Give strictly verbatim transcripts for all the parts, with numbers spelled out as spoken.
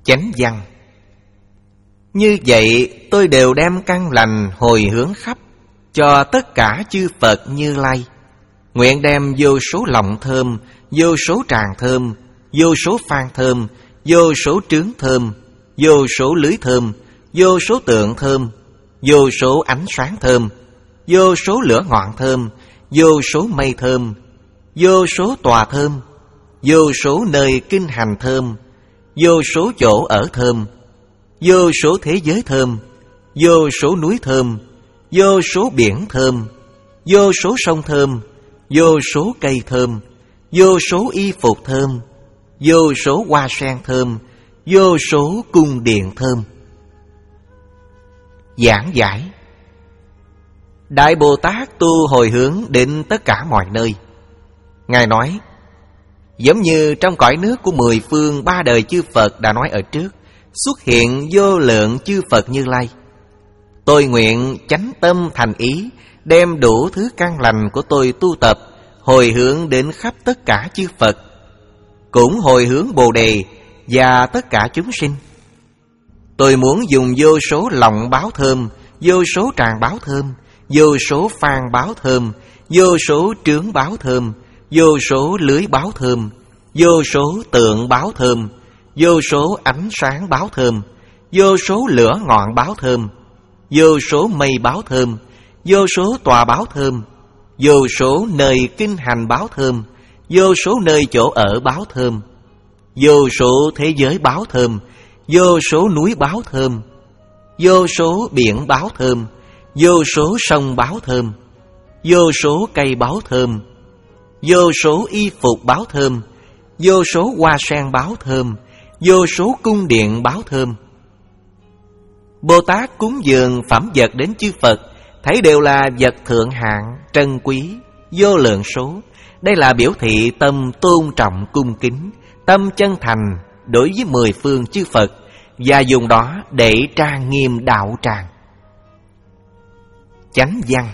Chánh văn. Như vậy tôi đều đem căn lành hồi hướng khắp cho tất cả chư Phật Như Lai. Nguyện đem vô số lòng thơm, vô số tràng thơm, vô số phan thơm, vô số trướng thơm, vô số lưới thơm, vô số tượng thơm, vô số ánh sáng thơm, vô số lửa ngọn thơm, vô số mây thơm, vô số tòa thơm, vô số nơi kinh hành thơm, vô số chỗ ở thơm, vô số thế giới thơm, vô số núi thơm, vô số biển thơm, vô số sông thơm, vô số cây thơm, vô số y phục thơm, vô số hoa sen thơm, vô số cung điện thơm. Giảng giải. Đại Bồ Tát tu hồi hướng đến tất cả mọi nơi. Ngài nói, giống như trong cõi nước của mười phương ba đời chư Phật đã nói ở trước, xuất hiện vô lượng chư Phật Như Lai. Tôi nguyện chánh tâm thành ý, đem đủ thứ căn lành của tôi tu tập, hồi hướng đến khắp tất cả chư Phật, cũng hồi hướng Bồ Đề và tất cả chúng sinh. Tôi muốn dùng vô số lòng báo thơm, vô số tràng báo thơm, vô số phan báo thơm, vô số trướng báo thơm, vô số lưới báo thơm, vô số tượng báo thơm, vô số ánh sáng báo thơm, vô số lửa ngọn báo thơm, vô số mây báo thơm, vô số tòa báo thơm, vô số nơi kinh hành báo thơm, vô số nơi chỗ ở báo thơm, vô số thế giới báo thơm, vô số núi báo thơm, vô số biển báo thơm, vô số sông báo thơm, vô số cây báo thơm, vô số y phục báo thơm, vô số hoa sen báo thơm, vô số cung điện báo thơm. Bồ Tát cúng dường phẩm vật đến chư Phật, thấy đều là vật thượng hạng, trân quý, vô lượng số. Đây là biểu thị tâm tôn trọng cung kính, tâm chân thành đối với mười phương chư Phật, và dùng đó để trang nghiêm đạo tràng. Chánh văn.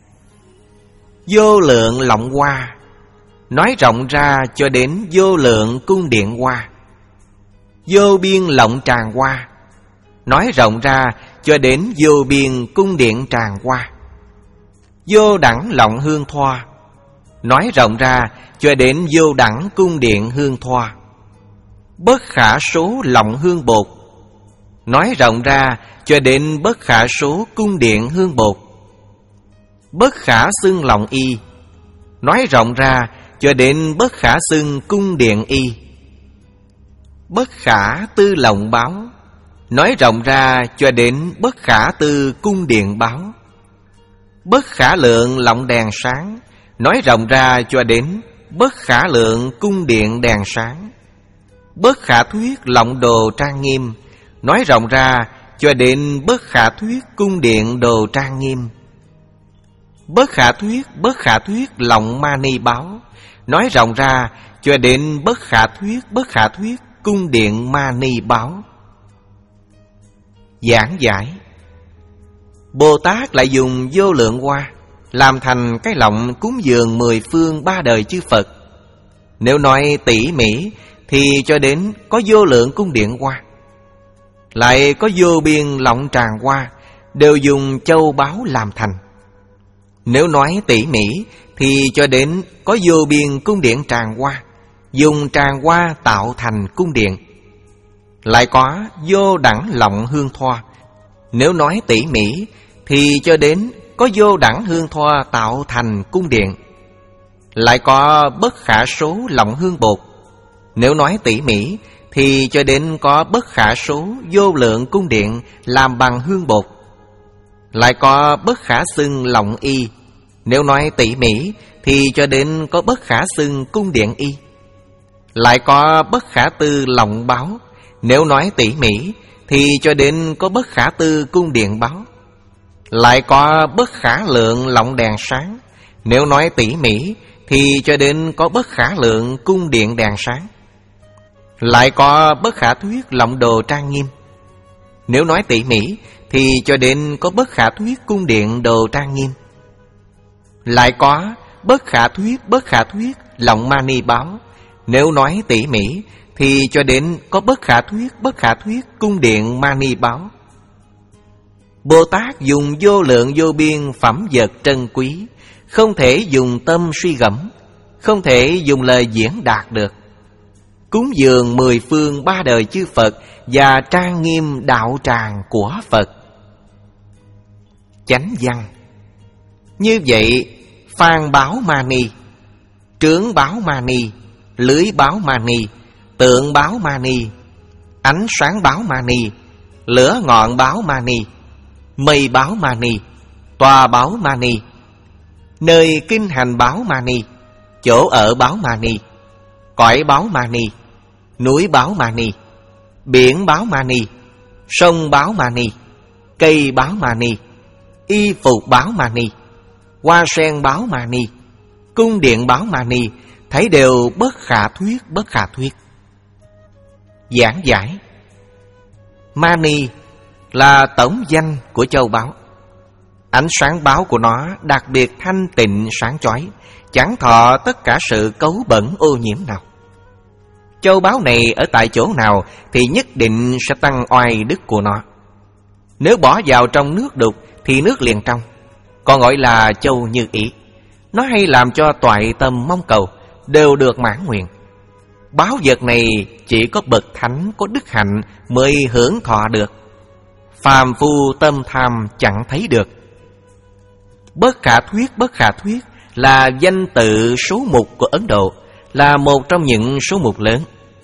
Vô lượng lọng hoa, nói rộng ra cho đến vô lượng cung điện hoa. Vô biên lọng tràng hoa, nói rộng ra cho đến vô biên cung điện tràng hoa. Vô đẳng lọng hương thoa, nói rộng ra cho đến vô đẳng cung điện hương thoa. Bất khả số lọng hương bột, nói rộng ra cho đến bất khả số cung điện hương bột. Bất khả xưng lọng y, nói rộng ra cho đến bất khả xưng cung điện y. Bất khả tư lọng báo, nói rộng ra cho đến bất khả tư cung điện báo. Bất khả lượng lọng đèn sáng, nói rộng ra cho đến bất khả lượng cung điện đèn sáng. Bất khả thuyết lọng đồ trang nghiêm, nói rộng ra cho đến bất khả thuyết cung điện đồ trang nghiêm. Bất khả thuyết bất khả thuyết lọng mani báo, nói rộng ra cho đến bất khả thuyết bất khả thuyết cung điện mani báo. Giảng giải. Bồ Tát lại dùng vô lượng hoa làm thành cái lọng cúng dường mười phương ba đời chư Phật. Nếu nói tỉ mỉ thì cho đến có vô lượng cung điện hoa, lại có vô biên lọng tràng hoa, đều dùng châu báu làm thành. Nếu nói tỉ mỉ thì cho đến có vô biên cung điện tràng hoa, dùng tràng hoa tạo thành cung điện. Lại có vô đẳng lọng hương thoa. Nếu nói tỉ mỉ thì cho đến có vô đẳng hương thoa tạo thành cung điện. Lại có bất khả số lọng hương bột. Nếu nói tỉ mỉ thì cho đến có bất khả số vô lượng cung điện làm bằng hương bột. Lại có bất khả xưng lọng y. Nếu nói tỉ mỉ thì cho đến có bất khả xưng cung điện y. Lại có bất khả tư lọng báo. Nếu nói tỉ mỉ thì cho đến có bất khả tư cung điện báo. Lại có bất khả lượng lọng đèn sáng. Nếu nói tỉ mỉ thì cho đến có bất khả lượng cung điện đèn sáng. Lại có bất khả thuyết lọng đồ trang nghiêm. Nếu nói tỉ mỉ thì cho đến có bất khả thuyết cung điện đồ trang nghiêm. Lại có bất khả thuyết bất khả thuyết lọng mani báo. Nếu nói tỉ mỉ thì cho đến có bất khả thuyết, bất khả thuyết cung điện mani báo. Bồ Tát dùng vô lượng vô biên phẩm vật trân quý, không thể dùng tâm suy gẫm, không thể dùng lời diễn đạt được. Cúng dường mười phương ba đời chư Phật và trang nghiêm đạo tràng của Phật. Chánh văn. Như vậy, Phan báo mani, trướng báo mani, lưới báo mani, tượng báo mani, ánh sáng báo mani, lửa ngọn báo mani, mây báo mani, tòa báo mani, nơi kinh hành báo mani, chỗ ở báo mani, cõi báo mani, núi báo mani, biển báo mani, sông báo mani, cây báo mani, y phục báo mani, hoa sen báo mani, cung điện báo mani, thấy đều bất khả thuyết, bất khả thuyết. Giảng giải. Mani là tổng danh của châu báu. Ánh sáng báo của nó đặc biệt thanh tịnh sáng chói, chẳng thọ tất cả sự cấu bẩn ô nhiễm nào. Châu báu này ở tại chỗ nào thì nhất định sẽ tăng oai đức của nó. Nếu bỏ vào trong nước đục thì nước liền trong, còn gọi là châu như ý. Nó hay làm cho toại tâm mong cầu đều được mãn nguyện. Báu vật này chỉ có bậc thánh có đức hạnh mới hưởng thọ được, phàm phu tâm tham chẳng thấy được. Bất khả thuyết, bất khả thuyết là danh tự số mục của Ấn Độ, là một trong những số mục lớn.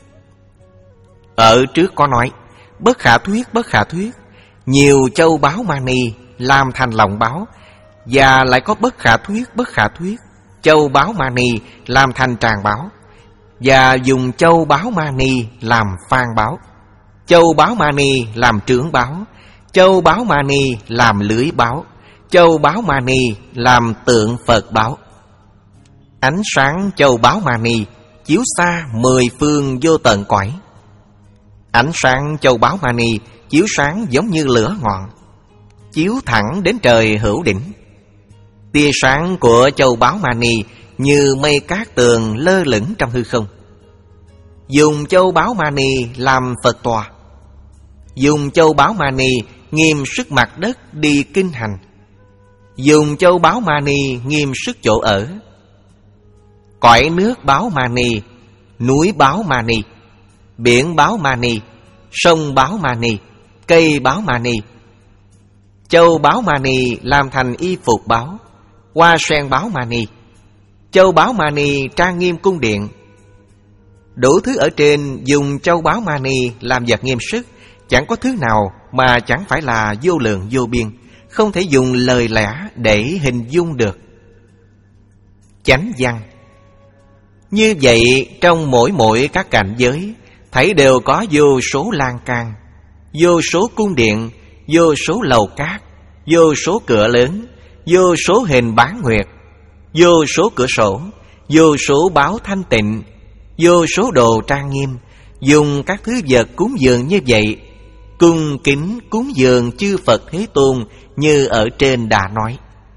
Ở trước có nói, bất khả thuyết, bất khả thuyết, nhiều châu báu mani làm thành lòng báo, và lại có bất khả thuyết, bất khả thuyết, châu báu mani làm thành tràng báo, và dùng châu báu mani làm phan báo, châu báu mani làm trướng báo, châu báu mani làm lưới báo, châu báu mani làm tượng Phật báo. Ánh sáng châu báu mani chiếu xa mười phương vô tận cõi. Ánh sáng châu báu mani chiếu sáng giống như lửa ngọn, chiếu thẳng đến trời hữu đỉnh. Tia sáng của châu báu mani như mây cát tường lơ lửng trong hư không. Dùng châu báu mani làm Phật tòa, dùng châu báu mani nghiêm sức mặt đất đi kinh hành, dùng châu báu mani nghiêm sức chỗ ở. Cõi nước báo mani, núi báo mani, biển báo mani, sông báo mani, cây báo mani. Châu báo mani làm thành y phục báo, hoa sen báo mani, châu báo mani trang nghiêm cung điện. Đủ thứ ở trên dùng châu báu mani làm vật nghiêm sức, chẳng có thứ nào mà chẳng phải là vô lượng vô biên, không thể dùng lời lẽ để hình dung được. Chánh văn. Như vậy trong mỗi mỗi các cảnh giới, thấy đều có vô số lan can, vô số cung điện, vô số lầu cát, vô số cửa lớn, vô số hình bán nguyệt, vô số cửa sổ, vô số báo thanh tịnh, vô số đồ trang nghiêm. Dùng các thứ vật cúng dường như vậy, cung kính cúng dường chư Phật Thế Tôn như ở trên đã nói.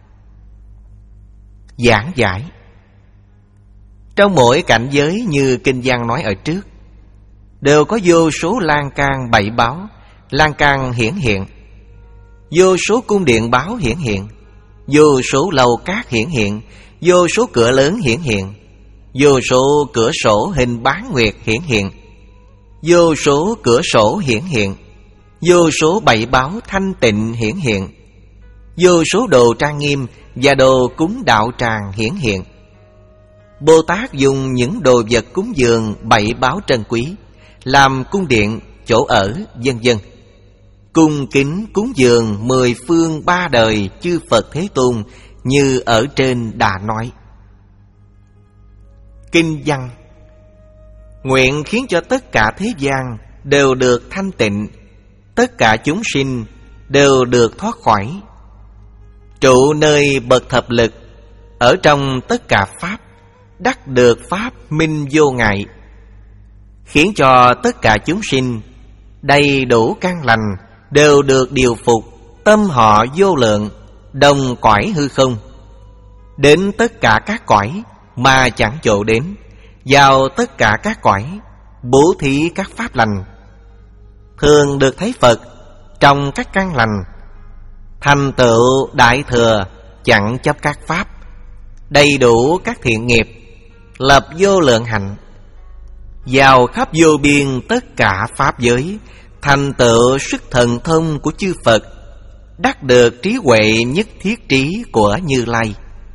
Giảng giải. Trong mỗi cảnh giới như kinh văn nói ở trước, đều có vô số lan can bảy báo, lan can hiển hiện, vô số cung điện báo hiển hiện, vô số lầu cát hiển hiện, vô số cửa lớn hiển hiện, vô số cửa sổ hình bán nguyệt hiển hiện, vô số cửa sổ hiển hiện, vô số bảy báo thanh tịnh hiển hiện, vô số đồ trang nghiêm và đồ cúng đạo tràng hiển hiện. Bồ Tát dùng những đồ vật cúng dường bảy báo trân quý làm cung điện, chỗ ở, vân vân, cung kính cúng dường mười phương ba đời chư Phật Thế Tôn như ở trên đã nói. Kinh văn. Nguyện khiến cho tất cả thế gian đều được thanh tịnh, tất cả chúng sinh đều được thoát khỏi. Trụ nơi bậc thập lực, ở trong tất cả pháp, đắc được pháp minh vô ngại. Khiến cho tất cả chúng sinh đầy đủ căn lành, đều được điều phục, tâm họ vô lượng, đồng cõi hư không. Đến tất cả các cõi mà chẳng chỗ đến, vào tất cả các cõi, bố thí các pháp lành, thường được thấy Phật trong các căn lành, thành tựu đại thừa, chẳng chấp các pháp, đầy đủ các thiện nghiệp, lập vô lượng hạnh, vào khắp vô biên tất cả pháp giới, thành tựu sức thần thông của chư Phật, đắc được trí huệ nhất thiết trí của Như Lai.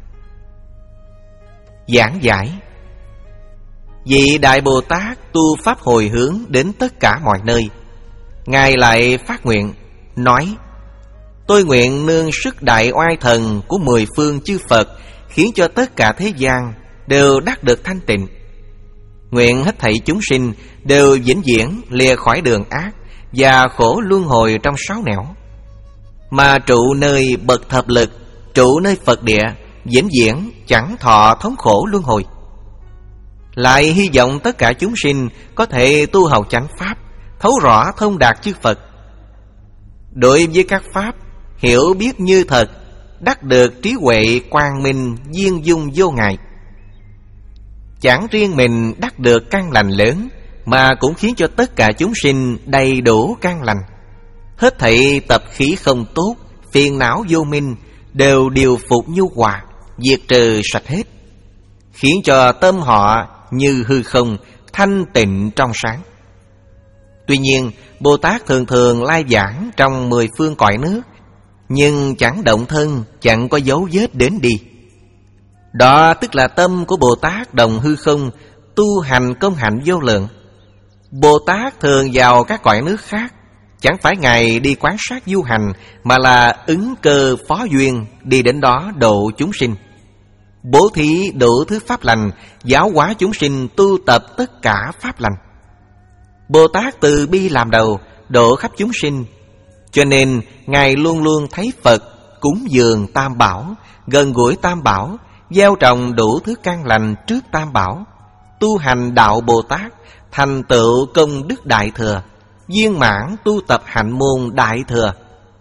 Giảng giải: vị Đại Bồ Tát tu pháp hồi hướng đến tất cả mọi nơi, Ngài lại phát nguyện nói: tôi nguyện nương sức đại oai thần của mười phương chư Phật, khiến cho tất cả thế gian đều đắc được thanh tịnh. Nguyện hết thảy chúng sinh đều vĩnh viễn lìa khỏi đường ác và khổ luân hồi trong sáu nẻo, mà trụ nơi bậc thập lực, trụ nơi Phật địa, vĩnh viễn chẳng thọ thống khổ luân hồi. Lại hy vọng tất cả chúng sinh có thể tu học chánh pháp, thấu rõ thông đạt chư Phật. Đối với các pháp hiểu biết như thật, đắc được trí huệ quang minh viên dung vô ngại. Chẳng riêng mình đắc được căn lành lớn, mà cũng khiến cho tất cả chúng sinh đầy đủ căn lành. Hết thảy tập khí không tốt, phiền não vô minh đều điều phục nhu hòa, diệt trừ sạch hết, khiến cho tâm họ như hư không, thanh tịnh trong sáng. Tuy nhiên, Bồ Tát thường thường lai giảng trong mười phương cõi nước, nhưng chẳng động thân, chẳng có dấu vết đến đi. Đó tức là tâm của Bồ Tát đồng hư không, tu hành công hạnh vô lượng. Bồ Tát thường vào các cõi nước khác, chẳng phải Ngài đi quán sát du hành, mà là ứng cơ phó duyên đi đến đó độ chúng sinh, bố thí đủ thứ pháp lành, giáo hóa chúng sinh tu tập tất cả pháp lành. Bồ Tát từ bi làm đầu, độ khắp chúng sinh, cho nên Ngài luôn luôn thấy Phật cúng dường Tam Bảo, gần gũi Tam Bảo, gieo trồng đủ thứ căn lành trước Tam Bảo, tu hành đạo Bồ Tát, thành tựu công đức đại thừa, viên mãn tu tập hạnh môn đại thừa.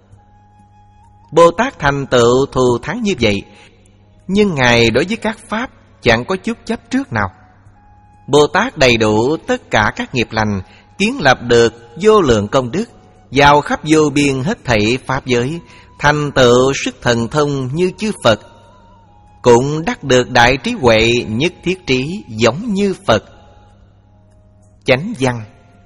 Bồ Tát thành tựu thù thắng như vậy, nhưng Ngài đối với các pháp chẳng có chút chấp trước nào. Bồ Tát đầy đủ tất cả các nghiệp lành, kiến lập được vô lượng công đức, vào khắp vô biên hết thảy pháp giới, thành tựu sức thần thông như chư Phật, cũng đắc được đại trí huệ nhất thiết trí giống như Phật. Chánh văn: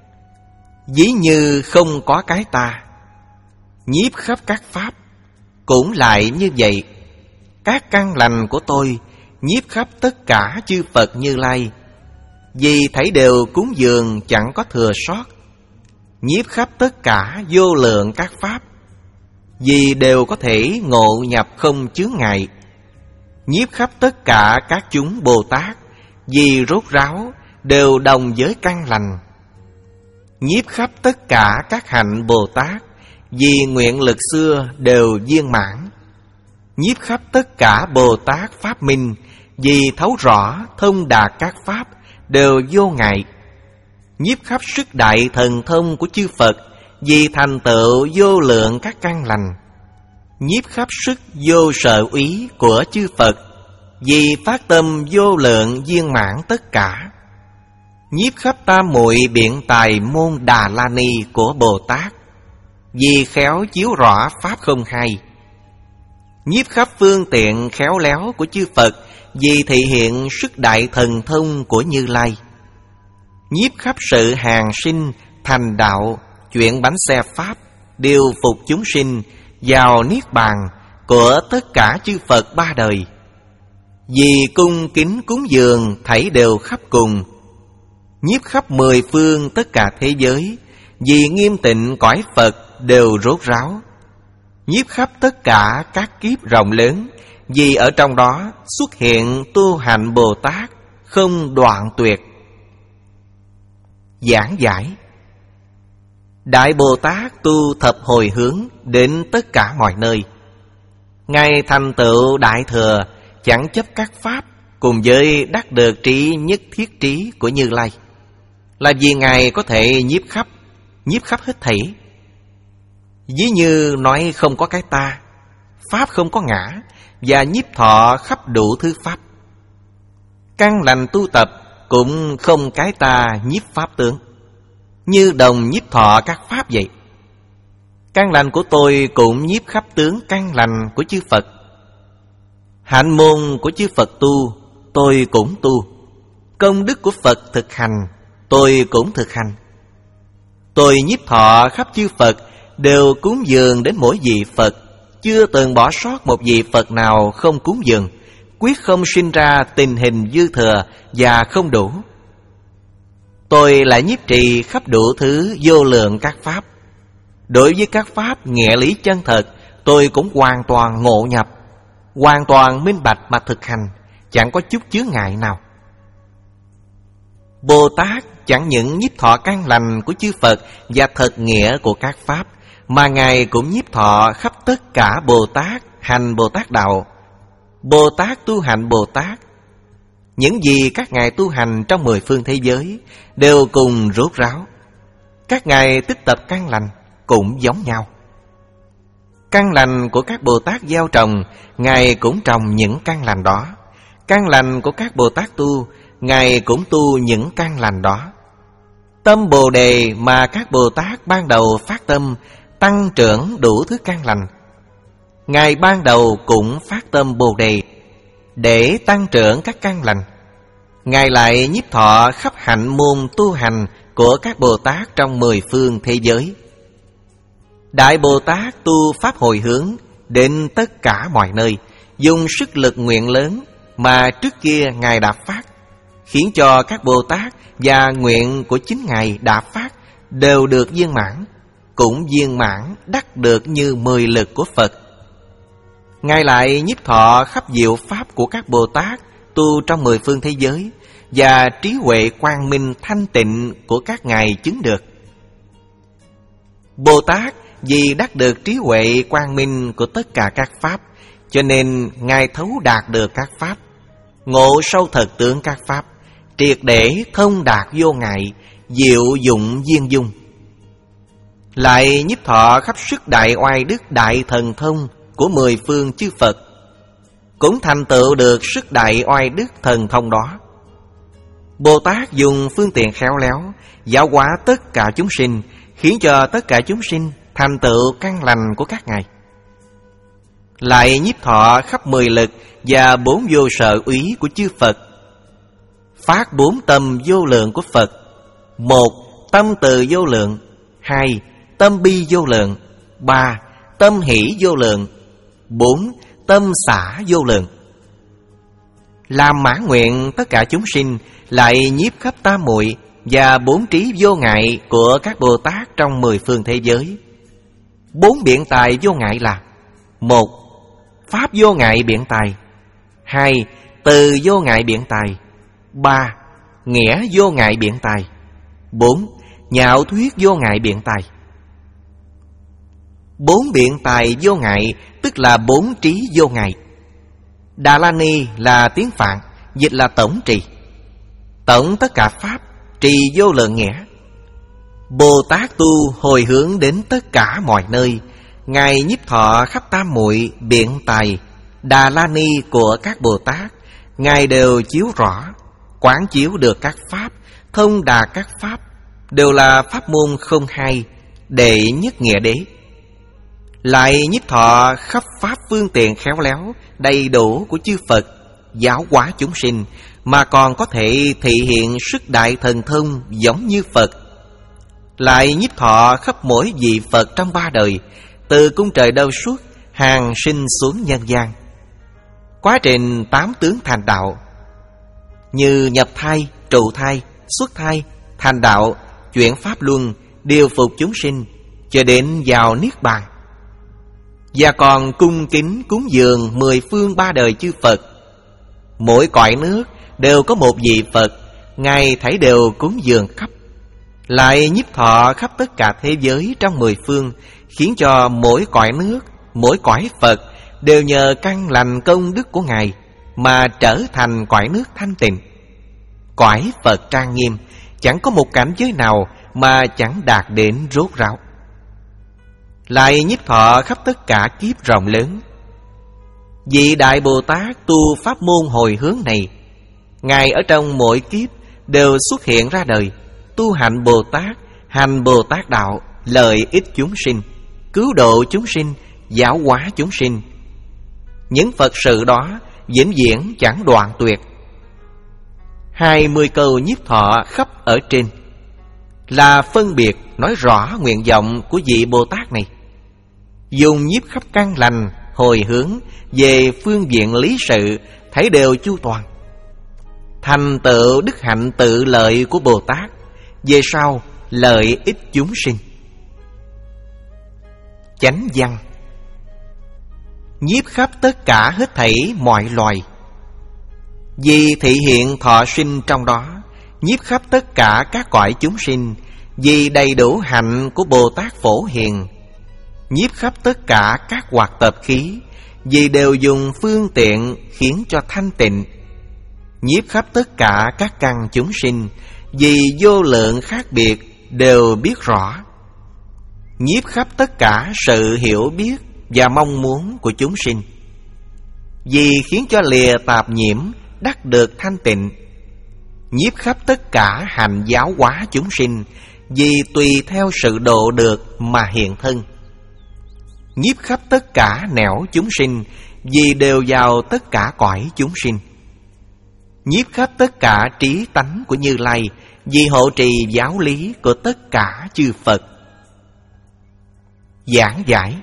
ví như không có cái ta, nhiếp khắp các pháp, cũng lại như vậy. Các căn lành của tôi nhiếp khắp tất cả chư Phật Như Lai, vì thảy đều cúng dường chẳng có thừa sót. Nhiếp khắp tất cả vô lượng các pháp, vì đều có thể ngộ nhập không chướng ngại. Nhiếp khắp tất cả các chúng Bồ Tát, vì rốt ráo đều đồng với căn lành. Nhiếp khắp tất cả các hạnh Bồ Tát, vì nguyện lực xưa đều viên mãn. Nhiếp khắp tất cả Bồ Tát pháp minh, vì thấu rõ thông đạt các pháp đều vô ngại. Nhiếp khắp sức đại thần thông của chư Phật, vì thành tựu vô lượng các căn lành. Nhiếp khắp sức vô sợ úy của chư Phật, vì phát tâm vô lượng viên mãn tất cả. Nhiếp khắp tam muội biện tài môn Đà La Ni của Bồ Tát, vì khéo chiếu rõ pháp không hai. Nhiếp khắp phương tiện khéo léo của chư Phật, vì thị hiện sức đại thần thông của Như Lai. Nhiếp khắp sự hàng sinh thành đạo, chuyện bánh xe pháp, điều phục chúng sinh vào niết bàn của tất cả chư Phật ba đời. Vì cung kính cúng dường thảy đều khắp cùng. Nhiếp khắp mười phương tất cả thế giới, vì nghiêm tịnh cõi Phật đều rốt ráo. Nhiếp khắp tất cả các kiếp rộng lớn, vì ở trong đó xuất hiện tu hành Bồ Tát không đoạn tuyệt. Giảng giải: Đại Bồ Tát tu thập hồi hướng đến tất cả mọi nơi. Ngài thành tựu đại thừa, chẳng chấp các pháp, cùng với đắc được trí nhất thiết trí của Như Lai, là vì Ngài có thể nhiếp khắp, nhiếp khắp hết thảy. Ví như nói không có cái ta, pháp không có ngã, và nhiếp thọ khắp đủ thứ pháp. Căn lành tu tập cũng không cái ta nhiếp pháp tướng, như đồng nhiếp thọ các pháp vậy. Căn lành của tôi cũng nhiếp khắp tướng căn lành của chư Phật. Hạnh môn của chư Phật tu, tôi cũng tu. Công đức của Phật thực hành, tôi cũng thực hành. Tôi nhiếp thọ khắp chư Phật, đều cúng dường đến mỗi vị Phật, chưa từng bỏ sót một vị Phật nào không cúng dường, quyết không sinh ra tình hình dư thừa và không đủ. Tôi lại nhiếp trì khắp đủ thứ vô lượng các pháp. Đối với các pháp nghĩa lý chân thật, tôi cũng hoàn toàn ngộ nhập, hoàn toàn minh bạch mà thực hành, chẳng có chút chướng ngại nào. Bồ Tát chẳng những nhiếp thọ căn lành của chư Phật và thật nghĩa của các pháp, mà Ngài cũng nhiếp thọ khắp tất cả Bồ Tát hành Bồ Tát đạo, Bồ Tát tu hành Bồ Tát. Những gì các Ngài tu hành trong mười phương thế giới đều cùng rốt ráo. Các Ngài tích tập căn lành cũng giống nhau. Căn lành của các Bồ Tát gieo trồng, Ngài cũng trồng những căn lành đó. Căn lành của các Bồ Tát tu, Ngài cũng tu những căn lành đó. Tâm Bồ Đề mà các Bồ Tát ban đầu phát tâm tăng trưởng đủ thứ căn lành, Ngài ban đầu cũng phát tâm Bồ Đề để tăng trưởng các căn lành. Ngài lại nhiếp thọ khắp hạnh môn tu hành của các Bồ Tát trong mười phương thế giới. Đại Bồ Tát tu pháp hồi hướng đến tất cả mọi nơi, dùng sức lực nguyện lớn mà trước kia Ngài đã phát, khiến cho các Bồ Tát và nguyện của chính Ngài đã phát đều được viên mãn, cũng viên mãn đắc được như mười lực của Phật. Ngài lại nhiếp thọ khắp diệu pháp của các Bồ Tát tu trong mười phương thế giới, và trí huệ quang minh thanh tịnh của các Ngài chứng được. Bồ Tát vì đắc được trí huệ quang minh của tất cả các pháp, cho nên Ngài thấu đạt được các pháp, ngộ sâu thật tướng các pháp, triệt để thông đạt vô ngại, diệu dụng viên dung. Lại nhiếp thọ khắp sức đại oai đức đại thần thông của mười phương chư Phật, cũng thành tựu được sức đại oai đức thần thông đó. Bồ Tát dùng phương tiện khéo léo giáo hóa tất cả chúng sinh, khiến cho tất cả chúng sinh thành tựu căn lành của các Ngài. Lại nhiếp thọ khắp mười lực và bốn vô sở úy của chư Phật, phát bốn tâm vô lượng của Phật. Một, tâm từ vô lượng. Hai, tâm bi vô lượng. Ba, tâm hỷ vô lượng. Bốn, tâm xả vô lượng. Làm mãn nguyện tất cả chúng sinh, lại nhiếp khắp tam muội và bốn trí vô ngại của các Bồ Tát trong mười phương thế giới. Bốn biện tài vô ngại là: một, pháp vô ngại biện tài. Hai, từ vô ngại biện tài. Ba, nghĩa vô ngại biện tài. Bốn, nhạo thuyết vô ngại biện tài. Bốn biện tài vô ngại tức là bốn trí vô ngại. Đà La Ni là tiếng Phạn, dịch là tổng trì. Tổng tất cả pháp, trì vô lượng nghĩa. Bồ Tát tu hồi hướng đến tất cả mọi nơi, Ngài nhiếp thọ khắp tam muội biện tài Đà La Ni của các Bồ Tát, Ngài đều chiếu rõ, quán chiếu được các pháp, thông đạt các pháp, đều là pháp môn không hai, đệ nhất nghĩa đế. Lại nhiếp thọ khắp pháp phương tiện khéo léo đầy đủ của chư Phật, giáo hóa chúng sinh, mà còn có thể thị hiện sức đại thần thông giống như Phật. Lại nhiếp thọ khắp mỗi vị Phật trong ba đời, từ cung trời đâu suốt, hàng sinh xuống nhân gian. Quá trình tám tướng thành đạo, như nhập thai, trụ thai, xuất thai, thành đạo, chuyển pháp luân, điều phục chúng sinh, cho đến vào niết bàn. Và còn cung kính cúng dường mười phương ba đời chư Phật. Mỗi cõi nước đều có một vị Phật, Ngài thảy đều cúng dường khắp. Lại nhiếp thọ khắp tất cả thế giới trong mười phương, khiến cho mỗi cõi nước, mỗi cõi Phật đều nhờ căn lành công đức của Ngài mà trở thành cõi nước thanh tịnh. Cõi Phật trang nghiêm, chẳng có một cảnh giới nào mà chẳng đạt đến rốt ráo. Lại nhiếp thọ khắp tất cả kiếp rộng lớn. Vị Đại Bồ Tát tu pháp môn hồi hướng này, Ngài ở trong mỗi kiếp đều xuất hiện ra đời, tu hành Bồ Tát, hành Bồ Tát đạo, lợi ích chúng sinh, cứu độ chúng sinh, giáo hóa chúng sinh. Những Phật sự đó vĩnh viễn chẳng đoạn tuyệt. Hai mươi câu nhiếp thọ khắp ở trên là phân biệt nói rõ nguyện vọng của vị Bồ Tát này. Dùng nhiếp khắp căn lành hồi hướng về phương diện lý sự, thấy đều chu toàn. Thành tựu đức hạnh tự lợi của Bồ Tát, về sau lợi ích chúng sinh. Chánh văn: nhiếp khắp tất cả hết thảy mọi loài. Vì thị hiện thọ sinh trong đó, nhiếp khắp tất cả các cõi chúng sinh. Vì đầy đủ hạnh của Bồ Tát Phổ Hiền, nhiếp khắp tất cả các hoạt tập khí. Vì đều dùng phương tiện khiến cho thanh tịnh, nhiếp khắp tất cả các căn chúng sinh. Vì vô lượng khác biệt đều biết rõ, nhiếp khắp tất cả sự hiểu biết và mong muốn của chúng sinh. Vì khiến cho lìa tạp nhiễm, đắc được thanh tịnh, nhiếp khắp tất cả hành giáo hóa chúng sinh. Vì tùy theo sự độ được mà hiện thân, nhiếp khắp tất cả nẻo chúng sinh. Vì đều vào tất cả cõi chúng sinh, nhiếp khắp tất cả trí tánh của Như Lai. Vì hộ trì giáo lý của tất cả chư Phật. Giảng giải: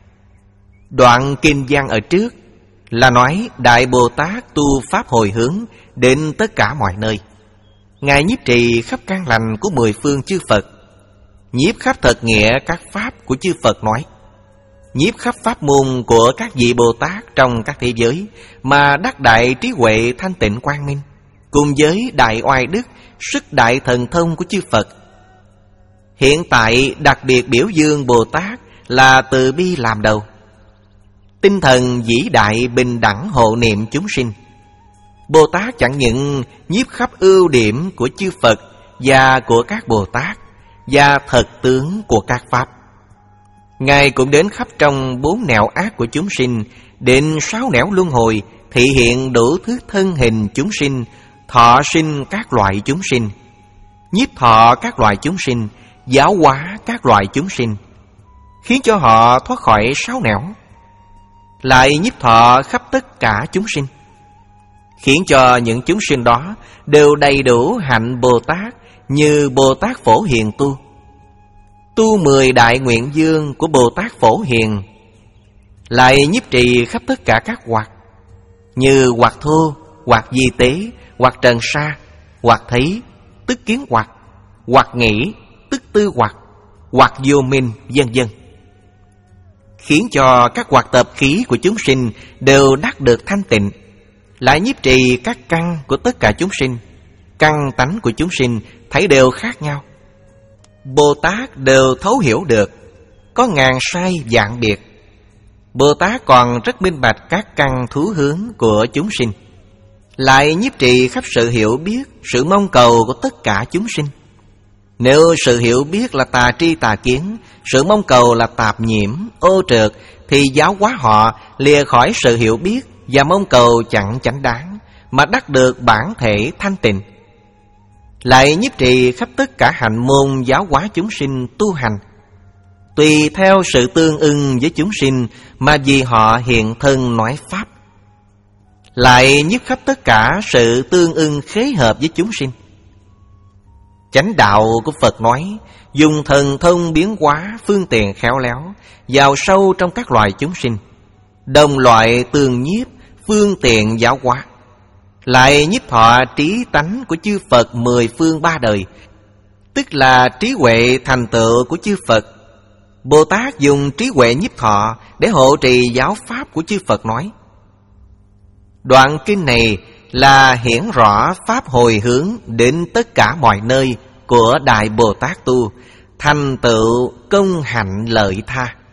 đoạn kinh văn ở trước là nói Đại Bồ Tát tu pháp hồi hướng đến tất cả mọi nơi. Ngài nhiếp trì khắp căn lành của mười phương chư Phật, nhiếp khắp thật nghĩa các pháp của chư Phật nói, nhiếp khắp pháp môn của các vị Bồ Tát trong các thế giới, mà đắc đại trí huệ thanh tịnh quang minh, cùng với đại oai đức, sức đại thần thông của chư Phật. Hiện tại đặc biệt biểu dương Bồ Tát là từ bi làm đầu, tinh thần vĩ đại bình đẳng hộ niệm chúng sinh. Bồ Tát chẳng những nhiếp khắp ưu điểm của chư Phật và của các Bồ Tát và thật tướng của các pháp, Ngài cũng đến khắp trong bốn nẻo ác của chúng sinh, đến sáu nẻo luân hồi, thị hiện đủ thứ thân hình chúng sinh, thọ sinh các loại chúng sinh, nhiếp thọ các loại chúng sinh, giáo hóa các loại chúng sinh, khiến cho họ thoát khỏi sáu nẻo. Lại nhiếp thọ khắp tất cả chúng sinh, khiến cho những chúng sinh đó đều đầy đủ hạnh Bồ Tát như Bồ Tát Phổ Hiền tu. Tu mười đại nguyện dương của Bồ Tát Phổ Hiền. Lại nhiếp trì khắp tất cả các hoạt, như hoạt thô, hoạt di tế, hoạt trần sa, hoạt thấy, tức kiến hoạt, hoạt nghĩ, tức tư hoạt, hoạt vô minh, vân vân, khiến cho các hoạt tập khí của chúng sinh đều đắc được thanh tịnh. Lại nhiếp trì các căn của tất cả chúng sinh. Căn tánh của chúng sinh thấy đều khác nhau, Bồ Tát đều thấu hiểu được, có ngàn sai vạn biệt. Bồ Tát còn rất minh bạch các căn thú hướng của chúng sinh. Lại nhiếp trì khắp sự hiểu biết, sự mong cầu của tất cả chúng sinh. Nếu sự hiểu biết là tà tri tà kiến, sự mong cầu là tạp nhiễm, ô trượt, thì giáo hóa họ lìa khỏi sự hiểu biết và mong cầu chẳng chánh đáng, mà đắc được bản thể thanh tịnh. Lại nhiếp trì khắp tất cả hạnh môn giáo hóa chúng sinh tu hành, tùy theo sự tương ưng với chúng sinh mà vì họ hiện thân nói pháp. Lại nhiếp khắp tất cả sự tương ưng khế hợp với chúng sinh. Chánh đạo của Phật nói, dùng thần thông biến hóa phương tiện khéo léo vào sâu trong các loài chúng sinh, đồng loại tương nhiếp phương tiện giáo hóa. Lại nhiếp thọ trí tánh của chư Phật mười phương ba đời, tức là trí huệ thành tựu của chư Phật. Bồ Tát dùng trí huệ nhiếp thọ để hộ trì giáo pháp của chư Phật nói. Đoạn kinh này là hiển rõ pháp hồi hướng đến tất cả mọi nơi của Đại Bồ Tát tu, thành tựu công hạnh lợi tha.